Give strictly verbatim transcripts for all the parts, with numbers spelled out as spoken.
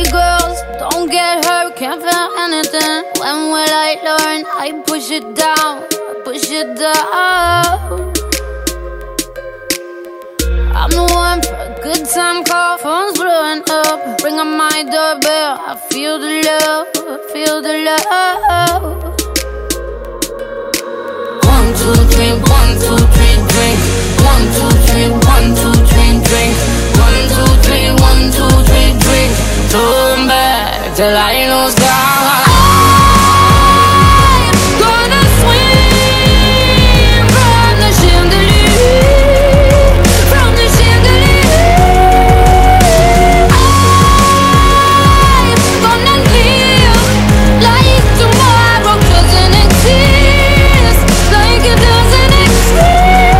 Hey girls, don't get hurt, can't feel anything. When will I learn? I push it down, I push it down. I'm the one for a good time call, phone's blowing up. Ring on my doorbell, I feel the love, I feel the love. One, two, three, one, two, three, drink. One, two, three, one, two, three, drink. One, two, three, one, two, three, drink. Turn back till I lose God. I'm gonna swim from the chandelier, from the chandelier. I'm gonna live like tomorrow doesn't exist, like it doesn't exist.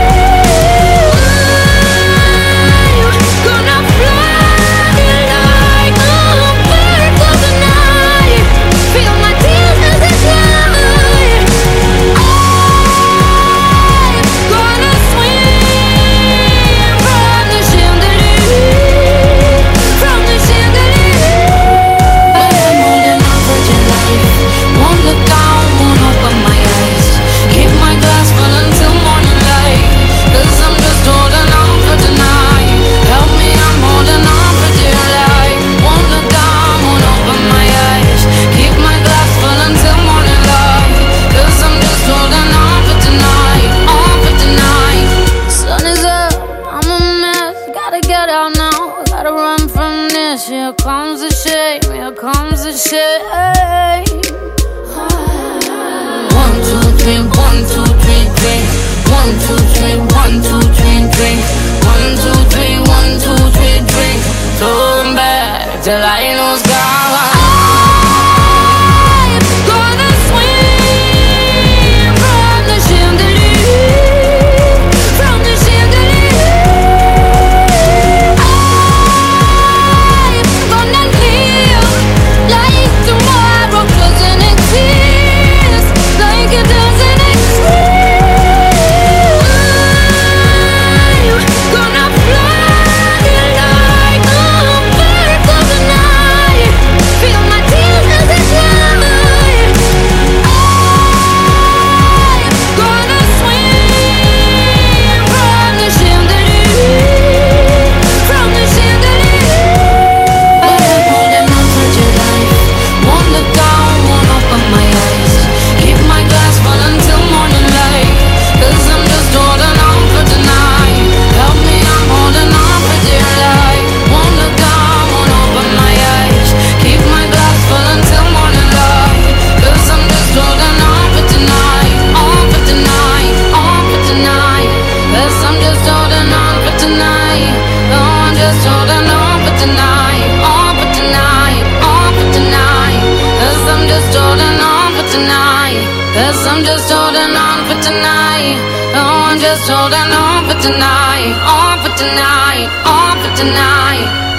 Here comes the shame, here comes the shame. One, two, three, one, two, three, drink. One, two, three, one, two, three, drink. One, two, three, one, two, three, drink. Turn back till I lose God. Cause I'm just holding on for tonight. Oh, I'm just holding on for tonight. On for tonight, on for tonight.